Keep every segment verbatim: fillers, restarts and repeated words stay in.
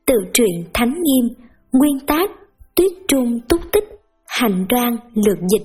Tự truyện Thánh Nghiêm. Nguyên tác Tuyết Trung Túc Tích. Hành Đoan lược dịch.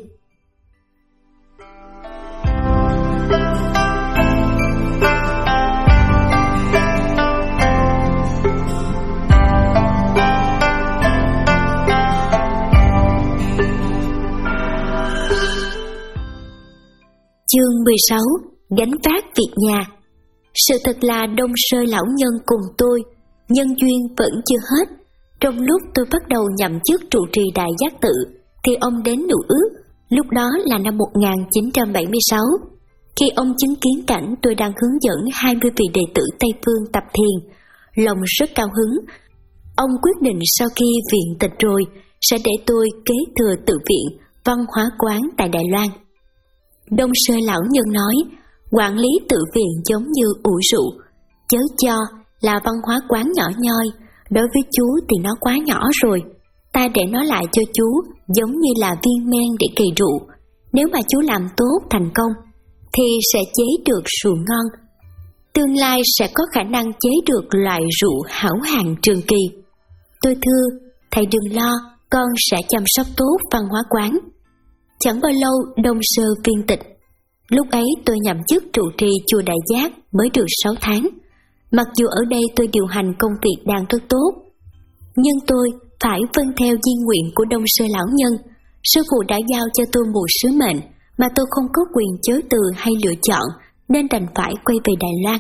Chương mười sáu. Gánh vác việc nhà. Sự thật là Đông Sơi lão nhân cùng tôi, nhân duyên vẫn chưa hết. Trong lúc tôi bắt đầu nhậm chức trụ trì Đại Giác Tự, thì ông đến nữ ước, lúc đó là năm một nghìn chín trăm bảy mươi sáu. Khi ông chứng kiến cảnh tôi đang hướng dẫn hai mươi vị đệ tử Tây Phương tập thiền, lòng rất cao hứng. Ông quyết định sau khi viện tịch rồi, sẽ để tôi kế thừa tự viện, văn hóa quán tại Đài Loan. Đông Sơi lão nhân nói, quản lý tự viện giống như ủ rượu, chớ cho là văn hóa quán nhỏ nhoi, đối với chú thì nó quá nhỏ rồi, ta để nó lại cho chú giống như là viên men để kỳ rượu. Nếu mà chú làm tốt thành công, thì sẽ chế được rượu ngon, tương lai sẽ có khả năng chế được loại rượu hảo hạng trường kỳ. Tôi thưa, thầy đừng lo, con sẽ chăm sóc tốt văn hóa quán. Chẳng bao lâu Đông Sơ viên tịch. Lúc ấy tôi nhậm chức trụ trì chùa Đại Giác mới được sáu tháng. Mặc dù ở đây tôi điều hành công việc đang rất tốt, nhưng tôi phải vâng theo di nguyện của Đông Sơ lão nhân. Sư phụ đã giao cho tôi một sứ mệnh mà tôi không có quyền chối từ hay lựa chọn, nên đành phải quay về Đài Loan.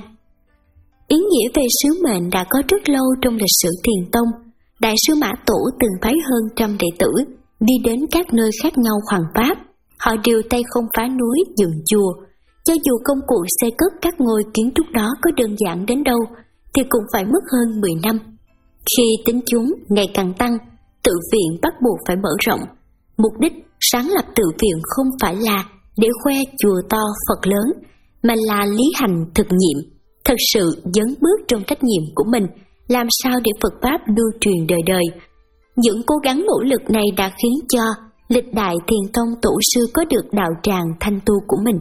Ý nghĩa về sứ mệnh đã có rất lâu trong lịch sử Thiền Tông. Đại sư Mã Tổ từng phái hơn trăm đệ tử đi đến các nơi khác nhau hoằng pháp. Họ đều tay không phá núi dựng chùa. Cho dù công cụ xây cất các ngôi kiến trúc đó có đơn giản đến đâu, thì cũng phải mất hơn mười năm. Khi tính chúng ngày càng tăng, tự viện bắt buộc phải mở rộng. Mục đích sáng lập tự viện không phải là để khoe chùa to Phật lớn, mà là lý hành thực nhiệm, thật sự dấn bước trong trách nhiệm của mình, làm sao để Phật Pháp lưu truyền đời đời. Những cố gắng nỗ lực này đã khiến cho lịch đại Thiền Tông tổ sư có được đạo tràng thanh tu của mình.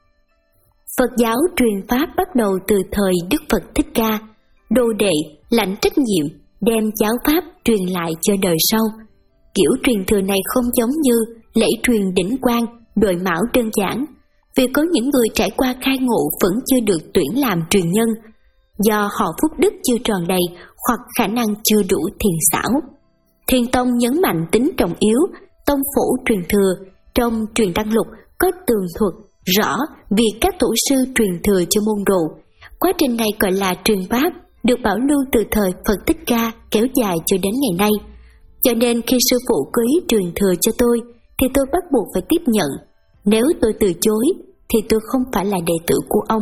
Phật giáo truyền Pháp bắt đầu từ thời Đức Phật Thích Ca. Đồ đệ lãnh trách nhiệm đem giáo Pháp truyền lại cho đời sau. Kiểu truyền thừa này không giống như lễ truyền đỉnh quang, đội mão đơn giản, vì có những người trải qua khai ngộ vẫn chưa được tuyển làm truyền nhân, do họ phúc đức chưa tròn đầy hoặc khả năng chưa đủ thiền xảo. Thiền Tông nhấn mạnh tính trọng yếu, tông phổ truyền thừa. Trong truyền đăng lục có tường thuật rõ việc các tổ sư truyền thừa cho môn đồ. Quá trình này gọi là truyền Pháp, được bảo lưu từ thời Phật Thích Ca kéo dài cho đến ngày nay. Cho nên khi sư phụ có ý truyền thừa cho tôi, thì tôi bắt buộc phải tiếp nhận. Nếu tôi từ chối, thì tôi không phải là đệ tử của ông.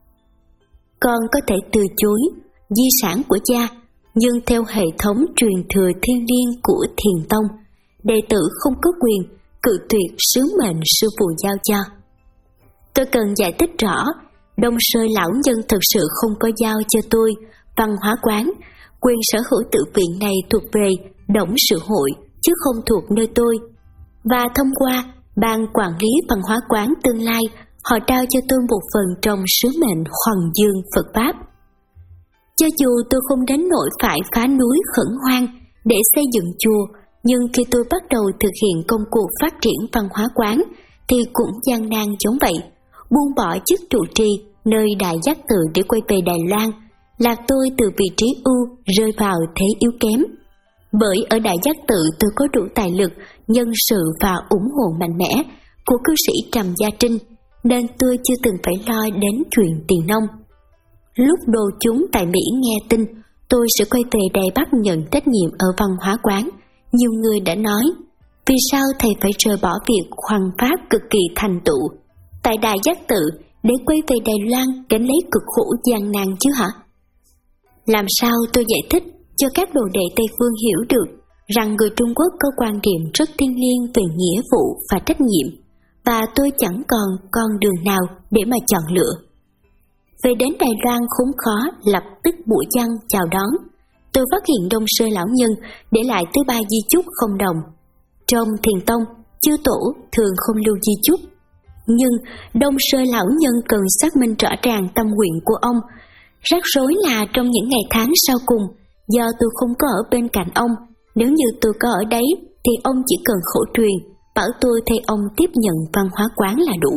Con có thể từ chối di sản của cha, nhưng theo hệ thống truyền thừa thiên liêng của Thiền Tông, đệ tử không có quyền cự tuyệt sứ mệnh sư phụ giao cho. Tôi cần giải thích rõ, Đông Sơi lão nhân thực sự không có giao cho tôi văn hóa quán. Quyền sở hữu tự viện này thuộc về董Sự Hội, chứ không thuộc nơi tôi. Và thông qua ban quản lý văn hóa quán tương lai, họ trao cho tôi một phần trong sứ mệnh hoằng dương Phật Pháp. Cho dù tôi không đến nỗi phải phá núi khẩn hoang để xây dựng chùa, nhưng khi tôi bắt đầu thực hiện công cuộc phát triển văn hóa quán, thì cũng gian nan giống vậy. Buông bỏ chức trụ trì nơi Đại Giác Tự để quay về Đài Loan, lạc tôi từ vị trí ưu rơi vào thế yếu kém. Bởi ở Đại Giác Tự tôi có đủ tài lực, nhân sự và ủng hộ mạnh mẽ của cư sĩ Trầm Gia Trinh, nên tôi chưa từng phải lo đến chuyện tiền nông. Lúc đồ chúng tại Mỹ nghe tin tôi sẽ quay về Đài Bắc nhận trách nhiệm ở văn hóa quán, nhiều người đã nói, vì sao thầy phải rời bỏ việc hoằng pháp cực kỳ thành tựu tại Đại Giác Tự để quay về Đài Loan gánh lấy cực khổ gian nan chứ hả? Làm sao tôi giải thích cho các đồ đệ Tây Phương hiểu được rằng người Trung Quốc có quan điểm rất thiêng liêng về nghĩa vụ và trách nhiệm, và tôi chẳng còn con đường nào để mà chọn lựa. Về đến Đài Loan khốn khó, lập tức bủa dân chào đón. Tôi phát hiện Đông Sơ lão nhân để lại tới ba di chúc không đồng. Trong Thiền Tông, chư tổ thường không lưu di chúc, nhưng Đông Sơ lão nhân cần xác minh rõ ràng tâm nguyện của ông. Rắc rối là trong những ngày tháng sau cùng, Do tôi không có ở bên cạnh ông, nếu như tôi có ở đấy thì ông chỉ cần khổ truyền, bảo tôi thay ông tiếp nhận văn hóa quán là đủ.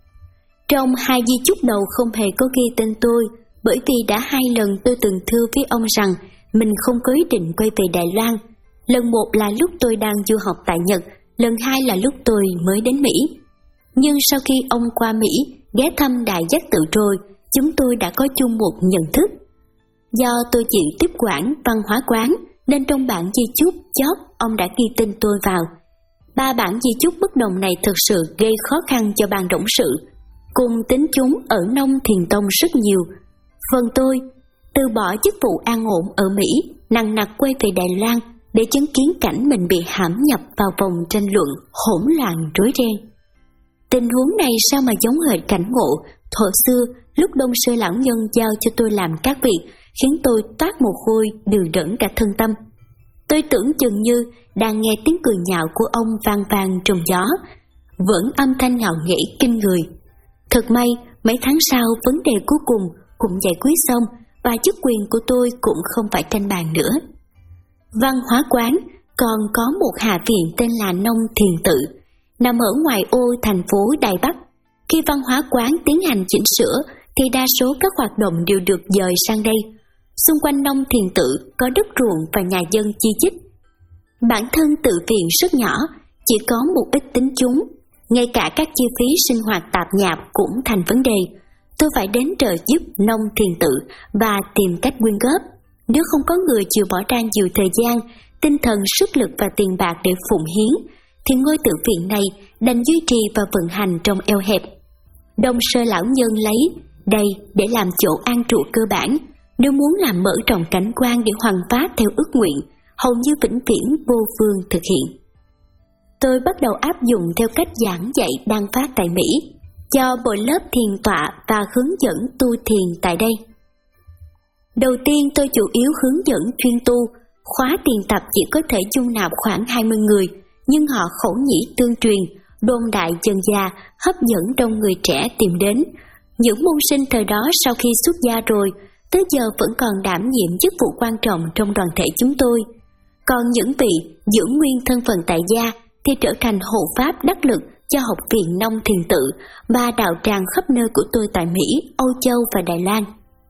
Trong hai di chúc đầu không hề có ghi tên tôi, bởi vì đã hai lần tôi từng thưa với ông rằng mình không có ý định quay về Đài Loan. Lần một là lúc tôi đang du học tại Nhật, lần hai là lúc tôi mới đến Mỹ. Nhưng sau khi ông qua Mỹ, ghé thăm Đại Giác Tự rồi, chúng tôi đã có chung một nhận thức. Do tôi chịu tiếp quản văn hóa quán, nên trong bản di chúc chót ông đã ghi tên tôi vào. Ba bản di chúc bất đồng này thực sự gây khó khăn cho ban董sự, cùng tính chúng ở Nông Thiền Tông rất nhiều. Phần tôi, từ bỏ chức vụ an ổn ở Mỹ, nằng nặc quay về Đài Loan để chứng kiến cảnh mình bị hãm nhập vào vòng tranh luận hỗn loạn rối ren. Tình huống này sao mà giống hệt cảnh ngộ thuở xưa lúc Đông Sơ lão nhân giao cho tôi làm các việc, khiến tôi toát mồ hôi đường đẫn cả thân tâm. Tôi tưởng chừng như đang nghe tiếng cười nhạo của ông vang vang trong gió, vẫn âm thanh ngạo nghễ kinh người. Thật may, mấy tháng sau vấn đề cuối cùng cũng giải quyết xong và chức quyền của tôi cũng không phải tranh bàn nữa. Văn hóa quán còn có một hạ viện tên là Nông Thiền Tự, nằm ở ngoài ô thành phố Đài Bắc. Khi văn hóa quán tiến hành chỉnh sửa thì đa số các hoạt động đều được dời sang đây. Xung quanh Nông Thiền Tự có đất ruộng và nhà dân chi chít. Bản thân tự viện rất nhỏ, chỉ có một ít tính chúng. Ngay cả các chi phí sinh hoạt tạp nhạp cũng thành vấn đề. Tôi phải đến trợ giúp Nông Thiền Tự và tìm cách quyên góp. Nếu không có người chịu bỏ ra nhiều thời gian, tinh thần, sức lực và tiền bạc để phụng hiến, thì ngôi tự viện này đành duy trì và vận hành trong eo hẹp. Đông Sơ lão nhân lấy đây để làm chỗ an trụ cơ bản. Nếu muốn làm mở rộng cảnh quan để hoằng phát theo ước nguyện, hầu như vĩnh viễn vô phương thực hiện. Tôi bắt đầu áp dụng theo cách giảng dạy đang phát tại Mỹ, cho bộ lớp thiền tọa và hướng dẫn tu thiền tại đây. Đầu tiên tôi chủ yếu hướng dẫn chuyên tu, khóa tiền tập chỉ có thể dung nạp khoảng hai mươi người, nhưng họ khẩu nhĩ tương truyền, đồn đại dần già, hấp dẫn đông người trẻ tìm đến. Những môn sinh thời đó sau khi xuất gia rồi, tới giờ vẫn còn đảm nhiệm chức vụ quan trọng trong đoàn thể chúng tôi. Còn những vị giữ nguyên thân phận tại gia thì trở thành hộ pháp đắc lực cho học viện Nông Thiền Tự và đạo tràng khắp nơi của tôi tại Mỹ, Âu Châu và Đài Loan.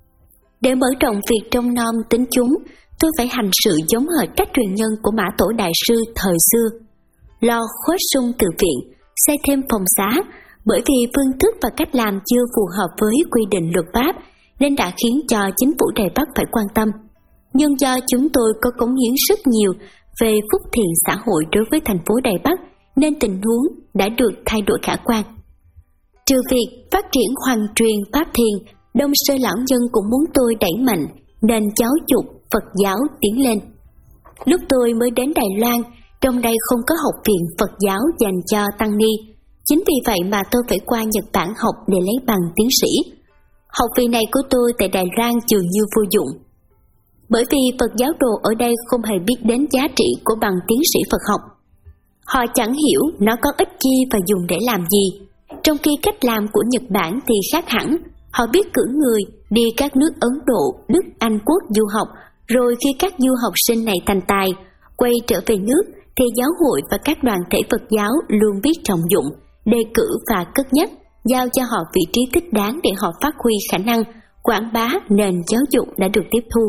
Để mở rộng việc trông nom tính chúng, tôi phải hành sự giống hệt các truyền nhân của Mã Tổ Đại Sư thời xưa. Lo khuếch sung tự viện, xây thêm phòng xá, bởi vì phương thức và cách làm chưa phù hợp với quy định luật pháp, nên đã khiến cho chính phủ Đài Bắc phải quan tâm. Nhưng do chúng tôi có cống hiến rất nhiều về phúc thiện xã hội đối với thành phố Đài Bắc, nên tình huống đã được thay đổi khả quan. Trừ việc phát triển hoàn truyền pháp thiền, Đông Sơ lão nhân cũng muốn tôi đẩy mạnh nền giáo dục Phật giáo tiến lên. Lúc tôi mới đến Đài Loan, trong đây không có học viện Phật giáo dành cho tăng ni. Chính vì vậy mà tôi phải qua Nhật Bản học để lấy bằng tiến sĩ. Học vị này của tôi tại Đài Loan dường như vô dụng, bởi vì Phật giáo đồ ở đây không hề biết đến giá trị của bằng tiến sĩ Phật học. Họ chẳng hiểu nó có ích chi và dùng để làm gì, trong khi cách làm của Nhật Bản thì khác hẳn. Họ biết cử người đi các nước Ấn Độ, Đức, Anh Quốc du học, rồi khi các du học sinh này thành tài, quay trở về nước thì giáo hội và các đoàn thể Phật giáo luôn biết trọng dụng, đề cử và cất nhắc, giao cho họ vị trí thích đáng để họ phát huy khả năng, quảng bá nền giáo dục đã được tiếp thu.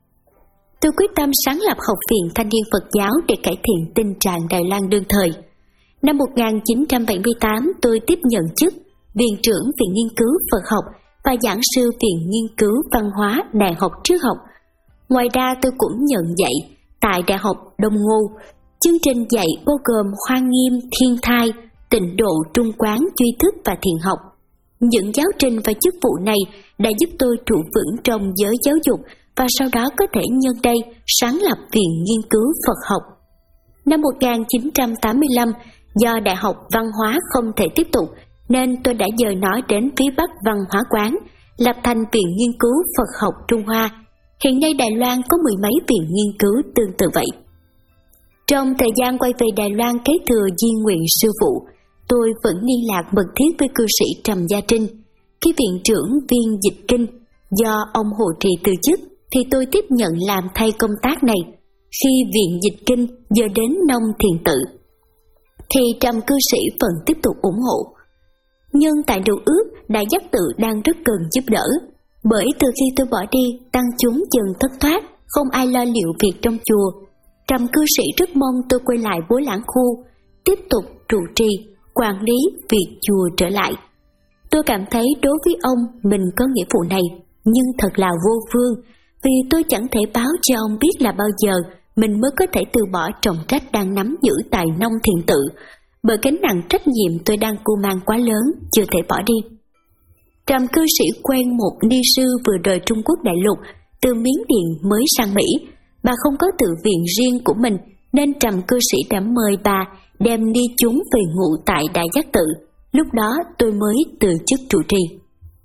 Tôi quyết tâm sáng lập Học viện Thanh niên Phật giáo để cải thiện tình trạng Đài Loan đương thời. Năm một nghìn chín trăm bảy mươi tám, tôi tiếp nhận chức Viện trưởng Viện Nghiên cứu Phật học và giảng sư Viện Nghiên cứu Văn hóa Đại học Triết học. Ngoài ra tôi cũng nhận dạy tại Đại học Đông Ngô. Chương trình dạy bao gồm Hoa Nghiêm, Thiên Thai, Tịnh Độ, Trung Quán, Duy Thức và Thiền học. Những giáo trình và chức vụ này đã giúp tôi trụ vững trong giới giáo dục và sau đó có thể nhân đây sáng lập Viện Nghiên cứu Phật học. Năm một nghìn chín trăm tám mươi lăm, do Đại học Văn hóa không thể tiếp tục, nên tôi đã dời nó đến phía Bắc Văn hóa quán, lập thành Viện Nghiên cứu Phật học Trung Hoa. Hiện nay Đài Loan có mười mấy viện nghiên cứu tương tự vậy. Trong thời gian quay về Đài Loan kế thừa di nguyện sư phụ, tôi vẫn liên lạc mật thiết với cư sĩ Trầm Gia Trinh. Khi viện trưởng Viên Dịch Kinh do ông Hồ Trì từ chức, thì tôi tiếp nhận làm thay công tác này. Khi viện dịch kinh giờ đến nông thiền tự, thì trầm cư sĩ vẫn tiếp tục ủng hộ. Nhưng tại điều ước, Đại Giác Tự đang rất cần giúp đỡ. Bởi từ khi tôi bỏ đi, tăng chúng dần thất thoát, không ai lo liệu việc trong chùa. Trầm cư sĩ rất mong tôi quay lại Bối Lãng khu, tiếp tục trụ trì, quản lý việc chùa trở lại. Tôi cảm thấy đối với ông mình có nghĩa vụ này, nhưng thật là vô phương, vì tôi chẳng thể báo cho ông biết là bao giờ mình mới có thể từ bỏ trọng trách đang nắm giữ tại nông thiền tự, bởi gánh nặng trách nhiệm tôi đang cưu mang quá lớn, chưa thể bỏ đi. Trầm cư sĩ quen một ni sư vừa rời Trung Quốc đại lục, từ Miến Điện mới sang Mỹ. Bà không có tự viện riêng của mình, nên trầm cư sĩ đã mời bà đem ni chúng về ngụ tại Đại Giác Tự. Lúc đó tôi mới từ chức trụ trì.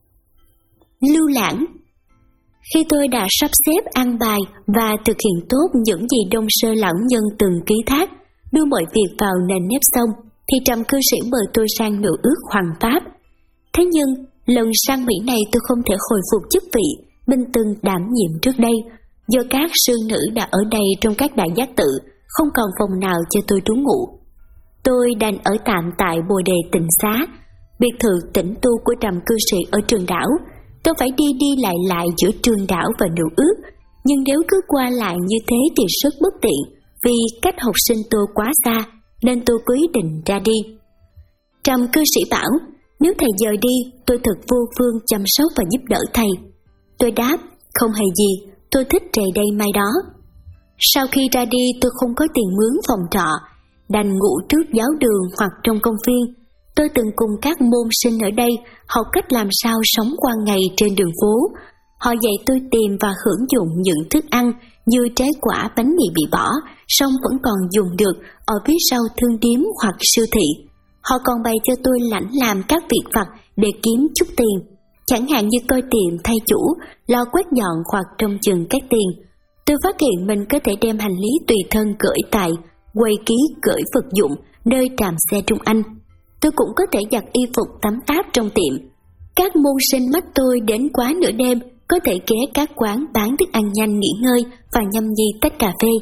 Lưu lãng. Khi tôi đã sắp xếp ăn bài và thực hiện tốt những gì Đông Sơ lão nhân từng ký thác, đưa mọi việc vào nền nếp xong, thì trầm cư sĩ mời tôi sang nữ ước hoàng pháp. Thế nhưng lần sang Mỹ này tôi không thể hồi phục chức vị mình từng đảm nhiệm trước đây, do các sư nữ đã ở đây trong các đại giác tự, không còn phòng nào cho tôi trú ngụ. Tôi đành ở tạm tại Bồ Đề Tịnh Xá, biệt thự tĩnh tu của trầm cư sĩ ở Trường Đảo. Tôi phải đi đi lại lại giữa Trường Đảo và nữ ước, nhưng nếu cứ qua lại như thế thì rất bất tiện, vì cách học sinh tôi quá xa, nên tôi quyết định ra đi. Trầm cư sĩ bảo, nếu thầy dời đi, tôi thật vô phương chăm sóc và giúp đỡ thầy. Tôi đáp, không hề gì, tôi thích trầy đây mai đó. Sau khi ra đi tôi không có tiền mướn phòng trọ, đành ngủ trước giáo đường hoặc trong công viên. Tôi từng cùng các môn sinh ở đây học cách làm sao sống qua ngày trên đường phố. Họ dạy tôi tìm và hưởng dụng những thức ăn như trái quả, bánh mì bị bỏ, song vẫn còn dùng được ở phía sau thương điếm hoặc siêu thị. Họ còn bày cho tôi lãnh làm các việc vặt để kiếm chút tiền, chẳng hạn như coi tiệm thay chủ, lo quét dọn hoặc trông chừng các tiền. Tôi phát hiện mình có thể đem hành lý tùy thân gửi tại quầy ký gửi vật dụng nơi trạm xe Trung Anh. Tôi cũng có thể giặt y phục tắm táp trong tiệm. Các môn sinh mắt tôi đến quá nửa đêm có thể ghé các quán bán thức ăn nhanh nghỉ ngơi và nhâm nhi tách cà phê.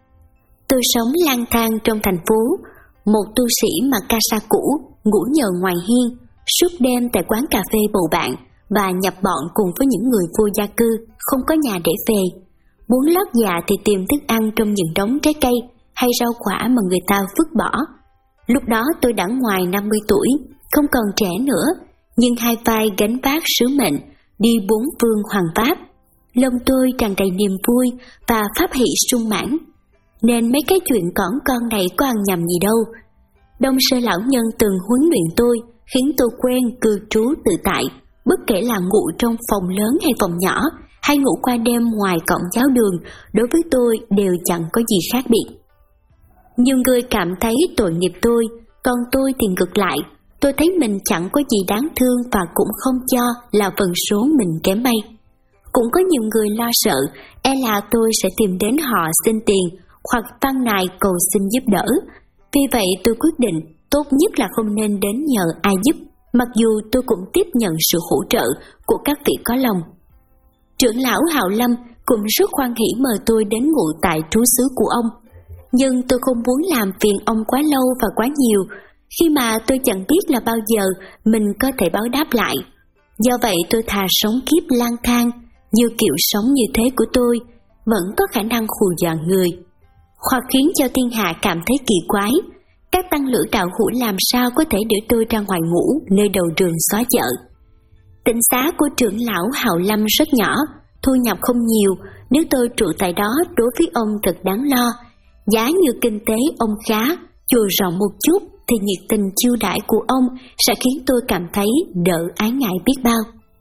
Tôi sống lang thang trong thành phố, một tu sĩ mặc ca sa cũ, ngủ nhờ ngoài hiên, suốt đêm tại quán cà phê bầu bạn và nhập bọn cùng với những người vô gia cư, không có nhà để về. Muốn lót dạ thì tìm thức ăn trong những đống trái cây hay rau quả mà người ta vứt bỏ. Lúc đó tôi đã ngoài năm mươi tuổi, không còn trẻ nữa, nhưng hai vai gánh vác sứ mệnh, đi bốn phương hoàng pháp. Lòng tôi tràn đầy niềm vui và pháp hỷ sung mãn, nên mấy cái chuyện cỏn con này có ăn nhầm gì đâu. Đông Sơ lão nhân từng huấn luyện tôi, khiến tôi quen cư trú tự tại, bất kể là ngủ trong phòng lớn hay phòng nhỏ, hay ngủ qua đêm ngoài cổng giáo đường, đối với tôi đều chẳng có gì khác biệt. Nhiều người cảm thấy tội nghiệp tôi, còn tôi thì ngược lại, tôi thấy mình chẳng có gì đáng thương và cũng không cho là phần số mình kém may. Cũng có nhiều người lo sợ, e là tôi sẽ tìm đến họ xin tiền hoặc văn nài cầu xin giúp đỡ. Vì vậy tôi quyết định tốt nhất là không nên đến nhờ ai giúp, mặc dù tôi cũng tiếp nhận sự hỗ trợ của các vị có lòng. Trưởng lão Hạo Lâm cũng rất hoan hỉ mời tôi đến ngụ tại trú xứ của ông, nhưng tôi không muốn làm phiền ông quá lâu và quá nhiều, khi mà tôi chẳng biết là bao giờ mình có thể báo đáp lại. Do vậy tôi thà sống kiếp lang thang, như kiểu sống như thế của tôi vẫn có khả năng hù dọa người, hoặc khiến cho thiên hạ cảm thấy kỳ quái. Các tăng lữ đạo hữu làm sao có thể để tôi ra ngoài ngủ nơi đầu đường xó chợ. Tịnh xá của trưởng lão Hạo Lâm rất nhỏ, thu nhập không nhiều, nếu tôi trụ tại đó đối với ông thật đáng lo. Giá như kinh tế ông khá, chùa rộng một chút thì nhiệt tình chiêu đãi của ông sẽ khiến tôi cảm thấy đỡ ái ngại biết bao.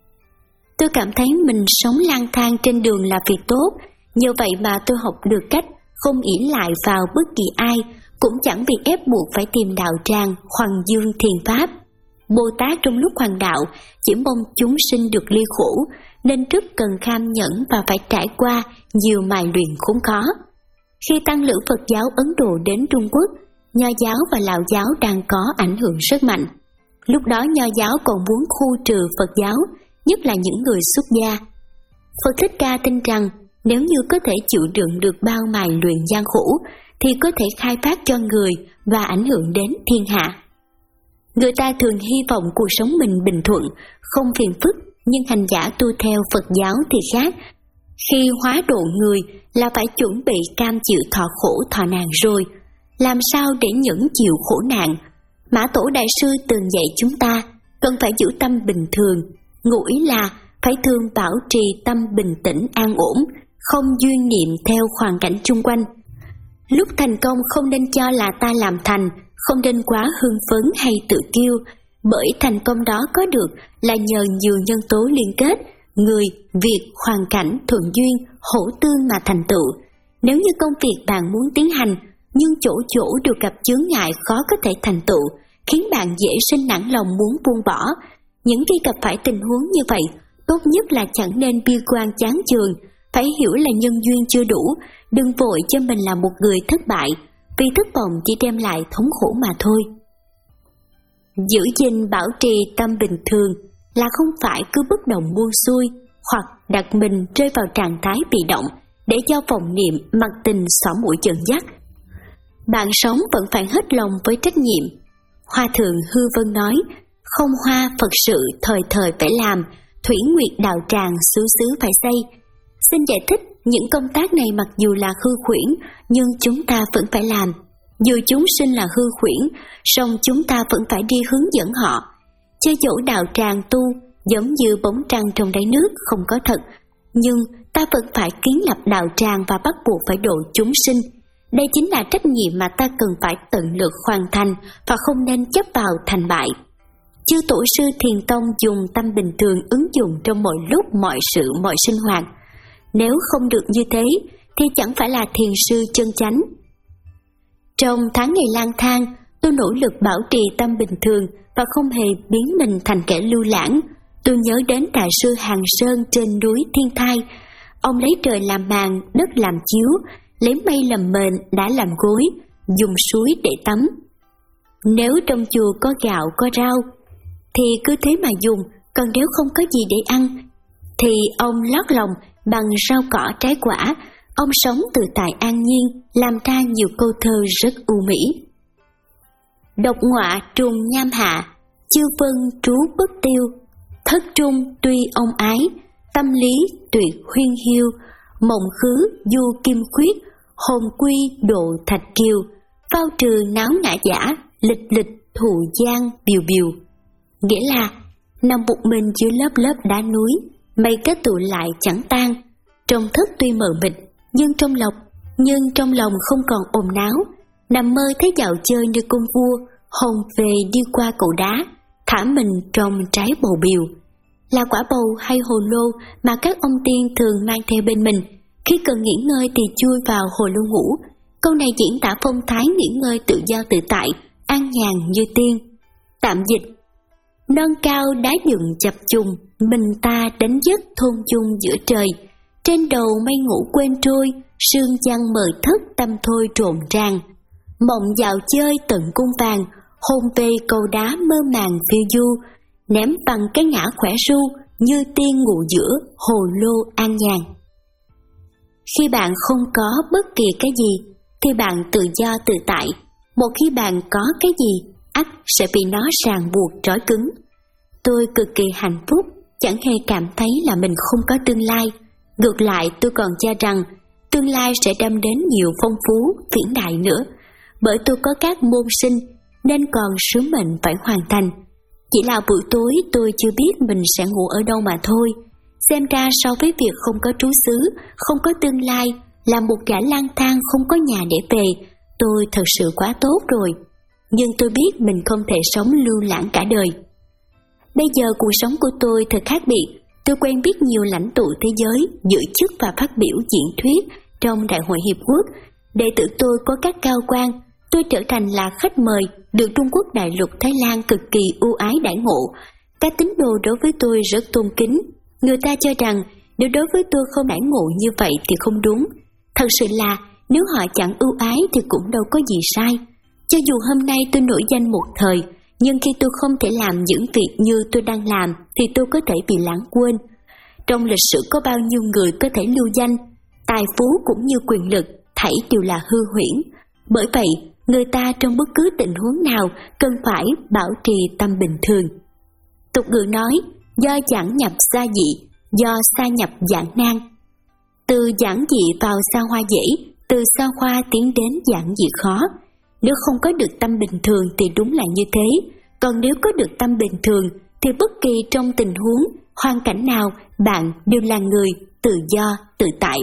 Tôi cảm thấy mình sống lang thang trên đường là việc tốt, nhờ vậy mà tôi học được cách không ỷ lại vào bất kỳ ai, cũng chẳng bị ép buộc phải tìm đạo tràng Hoàng Dương thiền pháp. Bồ Tát trong lúc hoàng đạo chỉ mong chúng sinh được ly khổ, nên rất cần kham nhẫn và phải trải qua nhiều mài luyện khốn khó. Khi tăng lữ Phật giáo Ấn Độ đến Trung Quốc, Nho giáo và Lão giáo đang có ảnh hưởng rất mạnh. Lúc đó Nho giáo còn muốn khu trừ Phật giáo, nhất là những người xuất gia. Phật Thích Ca tin rằng Nếu như có thể chịu đựng được bao mài luyện gian khổ, thì có thể khai phát cho người và ảnh hưởng đến thiên hạ. Người ta thường hy vọng cuộc sống mình bình thuận, không phiền phức, nhưng hành giả tu theo Phật giáo thì khác. Khi hóa độ người là phải chuẩn bị cam chịu thọ khổ thọ nạn rồi. Làm sao để nhẫn chịu khổ nạn? Mã Tổ Đại Sư từng dạy chúng ta cần phải giữ tâm bình thường, ngụ ý là phải thường bảo trì tâm bình tĩnh an ổn, không duyên niệm theo hoàn cảnh chung quanh. Lúc thành công không nên cho là ta làm thành, không nên quá hưng phấn hay tự kiêu, bởi thành công đó có được là nhờ nhiều nhân tố liên kết, người, việc, hoàn cảnh, thuận duyên, hỗ tương mà thành tựu. Nếu như công việc bạn muốn tiến hành, nhưng chỗ chỗ đều gặp chướng ngại khó có thể thành tựu, khiến bạn dễ sinh nản lòng muốn buông bỏ. Những khi gặp phải tình huống như vậy, tốt nhất là chẳng nên bi quan chán chường, phải hiểu là nhân duyên chưa đủ, đừng vội cho mình là một người thất bại, vì thất vọng chỉ đem lại thống khổ mà thôi. Giữ gìn bảo trì tâm bình thường là không phải cứ bất động buông xuôi hoặc đặt mình rơi vào trạng thái bị động để cho vọng niệm mặc tình xỏ mũi dẫn dắt. Bạn sống vẫn phải hết lòng với trách nhiệm. Hòa thượng Hư Vân nói, không hoa Phật sự thời thời phải làm, thủy nguyệt đạo tràng xứ xứ phải xây. Xin giải thích, những công tác này mặc dù là hư khuyển, nhưng chúng ta vẫn phải làm. Dù chúng sinh là hư khuyển, song chúng ta vẫn phải đi hướng dẫn họ. Cho dẫu đạo tràng tu giống như bóng trăng trong đáy nước không có thật, nhưng ta vẫn phải kiến lập đạo tràng và bắt buộc phải độ chúng sinh. Đây chính là trách nhiệm mà ta cần phải tận lực hoàn thành và không nên chấp vào thành bại. Chư tổ sư Thiền Tông dùng tâm bình thường ứng dụng trong mọi lúc mọi sự mọi sinh hoạt. Nếu không được như thế thì chẳng phải là thiền sư chân chánh. Trong tháng ngày lang thang, tôi nỗ lực bảo trì tâm bình thường và không hề biến mình thành kẻ lưu lãng. Tôi nhớ đến Đại sư Hàng Sơn trên núi Thiên Thai. Ông lấy trời làm màn, đất làm chiếu, lấy mây làm mền, đá làm gối, dùng suối để tắm. Nếu trong chùa có gạo có rau thì cứ thế mà dùng, còn nếu không có gì để ăn thì ông lót lòng bằng rau cỏ trái quả. Ông sống tự tại an nhiên, làm ra nhiều câu thơ rất ưu mỹ. Độc ngọa trùng nham hạ, chư vân trú bất tiêu. Thất trung tuy ông ái, tâm lý tuyệt huyên hiu. Mộng khứ du kim khuyết, hồn quy độ thạch kiều. Phao trừ náo ngã giả, lịch lịch thù gian biều biều. Nghĩa là nằm một mình dưới lớp lớp đá núi, mây kết tụ lại chẳng tan. Trong thức tuy mờ mịt, nhưng trong lòng nhưng trong lòng không còn ồn náo. Nằm mơ thấy dạo chơi như công vua, hồn về đi qua cầu đá, thả mình trong trái bầu biều. Là quả bầu hay hồ lô mà các ông tiên thường mang theo bên mình, khi cần nghỉ ngơi thì chui vào hồ lô ngủ. Câu này diễn tả phong thái nghỉ ngơi tự do tự tại, an nhàn như tiên. Tạm dịch: non cao đá dựng chập trùng, mình ta đánh giấc thôn chung giữa trời. Trên đầu mây ngủ quên trôi, sương chăng mờ thất tâm thôi trộn ràng. Mộng dạo chơi tận cung vàng, hôn về cầu đá mơ màng phiêu du. Ném bằng cái ngã khỏe ru, như tiên ngủ giữa hồ lô an nhàn. Khi bạn không có bất kỳ cái gì thì bạn tự do tự tại. Một khi bạn có cái gì, ắt sẽ bị nó ràng buộc trói cứng. Tôi cực kỳ hạnh phúc, chẳng hề cảm thấy là mình không có tương lai. Ngược lại, tôi còn cho rằng tương lai sẽ đem đến nhiều phong phú, viễn đại nữa. Bởi tôi có các môn sinh nên còn sứ mệnh phải hoàn thành. Chỉ là buổi tối tôi chưa biết mình sẽ ngủ ở đâu mà thôi. Xem ra so với việc không có trú xứ, không có tương lai, là một gã lang thang không có nhà để về, tôi thật sự quá tốt rồi. Nhưng tôi biết mình không thể sống lưu lãng cả đời. Bây giờ cuộc sống của tôi thật khác biệt. Tôi quen biết nhiều lãnh tụ thế giới, giữ chức và phát biểu diễn thuyết trong Đại hội Hiệp Quốc. Đệ tử tôi có các cao quan. Tôi trở thành là khách mời, được Trung Quốc đại lục Thái Lan cực kỳ ưu ái đãi ngộ. Các tín đồ đối với tôi rất tôn kính. Người ta cho rằng nếu đối với tôi không đãi ngộ như vậy thì không đúng. Thật sự là nếu họ chẳng ưu ái thì cũng đâu có gì sai. Cho dù hôm nay tôi nổi danh một thời, nhưng khi tôi không thể làm những việc như tôi đang làm thì tôi có thể bị lãng quên. Trong lịch sử có bao nhiêu người có thể lưu danh, tài phú cũng như quyền lực, thảy đều là hư huyễn. Bởi vậy, người ta trong bất cứ tình huống nào cần phải bảo trì tâm bình thường. Tục ngữ nói, do giảng nhập xa dị, do xa nhập giảng nan. Từ giản dị vào xa hoa dễ, từ xa hoa tiến đến giản dị khó. Nếu không có được tâm bình thường thì đúng là như thế, còn nếu có được tâm bình thường thì bất kỳ trong tình huống, hoàn cảnh nào bạn đều là người tự do, tự tại.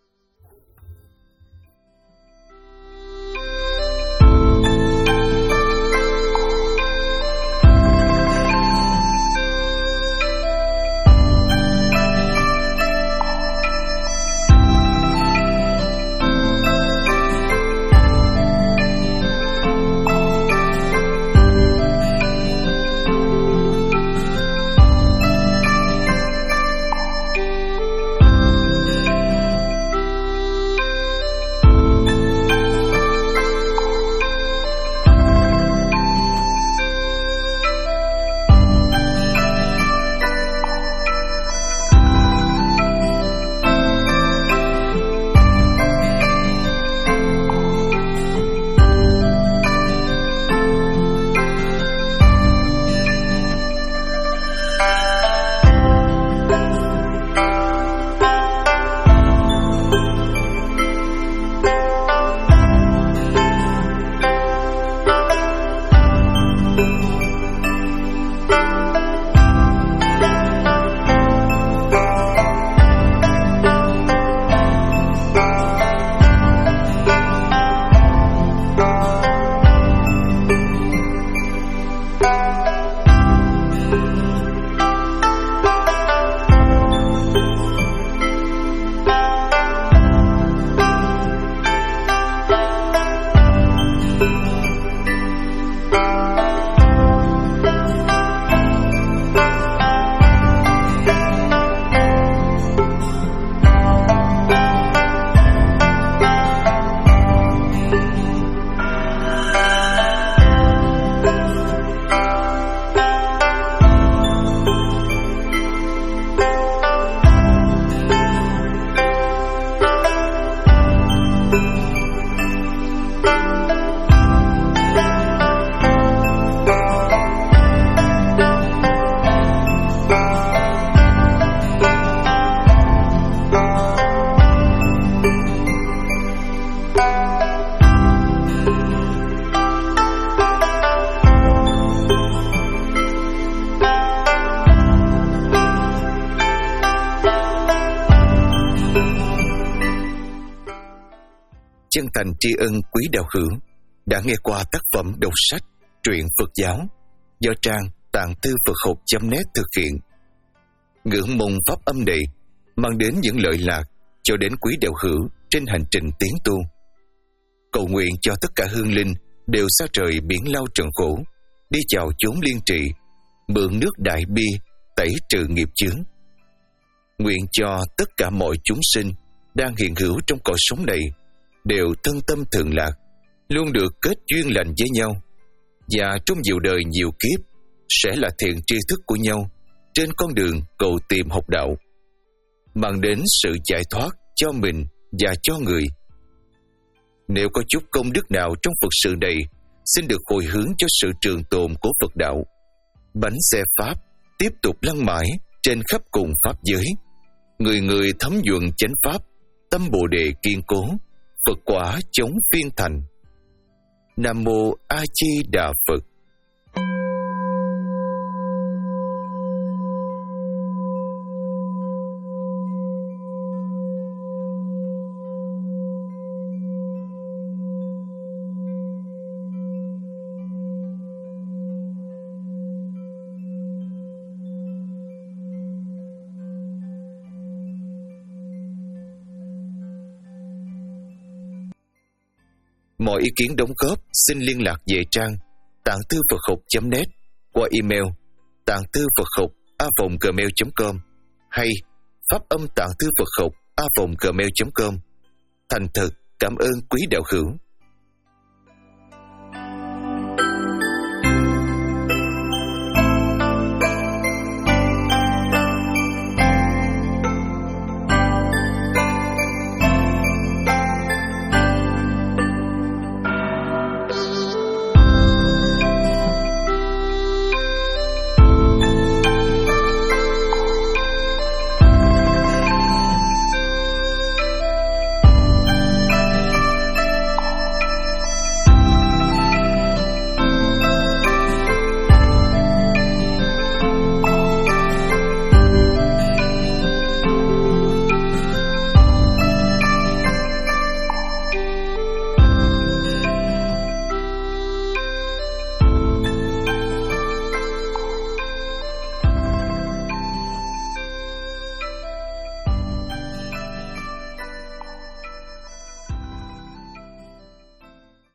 Chân thành tri ân quý đạo hữu đã nghe qua tác phẩm đọc sách truyện Phật giáo do trang tạng thư Phật học chấm net thực hiện. Ngưỡng mong pháp âm này mang đến những lợi lạc cho đến quý đạo hữu trên hành trình tiến tu. Cầu nguyện cho tất cả hương linh đều xa trời biển lao trần khổ, đi chào chốn liên trì, mượn nước đại bi tẩy trừ nghiệp chướng. Nguyện cho tất cả mọi chúng sinh đang hiện hữu trong cõi sống này đều thân tâm thường lạc, luôn được kết duyên lành với nhau, và trong nhiều đời nhiều kiếp sẽ là thiện tri thức của nhau trên con đường cầu tìm học đạo, mang đến sự giải thoát cho mình và cho người. Nếu có chút công đức nào trong Phật sự này, xin được hồi hướng cho sự trường tồn của Phật đạo. Bánh xe Pháp tiếp tục lăn mãi trên khắp cùng Pháp giới, người người thấm nhuận chánh Pháp, tâm Bồ Đề kiên cố, Phật quả chống phiên thành. Nam Mô A Di Đà Phật. Mọi ý kiến đóng góp xin liên lạc về trang tạng thư Phật học chấm net qua email tạng thư Phật học a vòng gmail chấm com hay pháp âm tạng thư Phật học a vòng gmail chấm com. Thành thật cảm ơn quý đạo hữu.